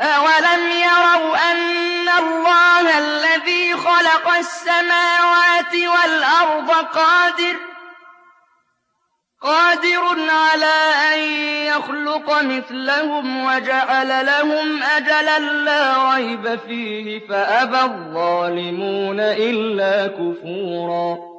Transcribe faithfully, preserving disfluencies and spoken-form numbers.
أَوَلَمْ يَرَوْا أَنَّ اللَّهَ الَّذِي خَلَقَ السَّمَاوَاتِ وَالْأَرْضَ قَادِرٌ قادر عَلَىٰ أَن يَخْلُقَ مِثْلَهُمْ وَجَعَلَ لَهُمْ أَجَلًا لَّا رَيْبَ فِيهِ فَأَبَى الظَّالِمُونَ إِلَّا كُفُورًا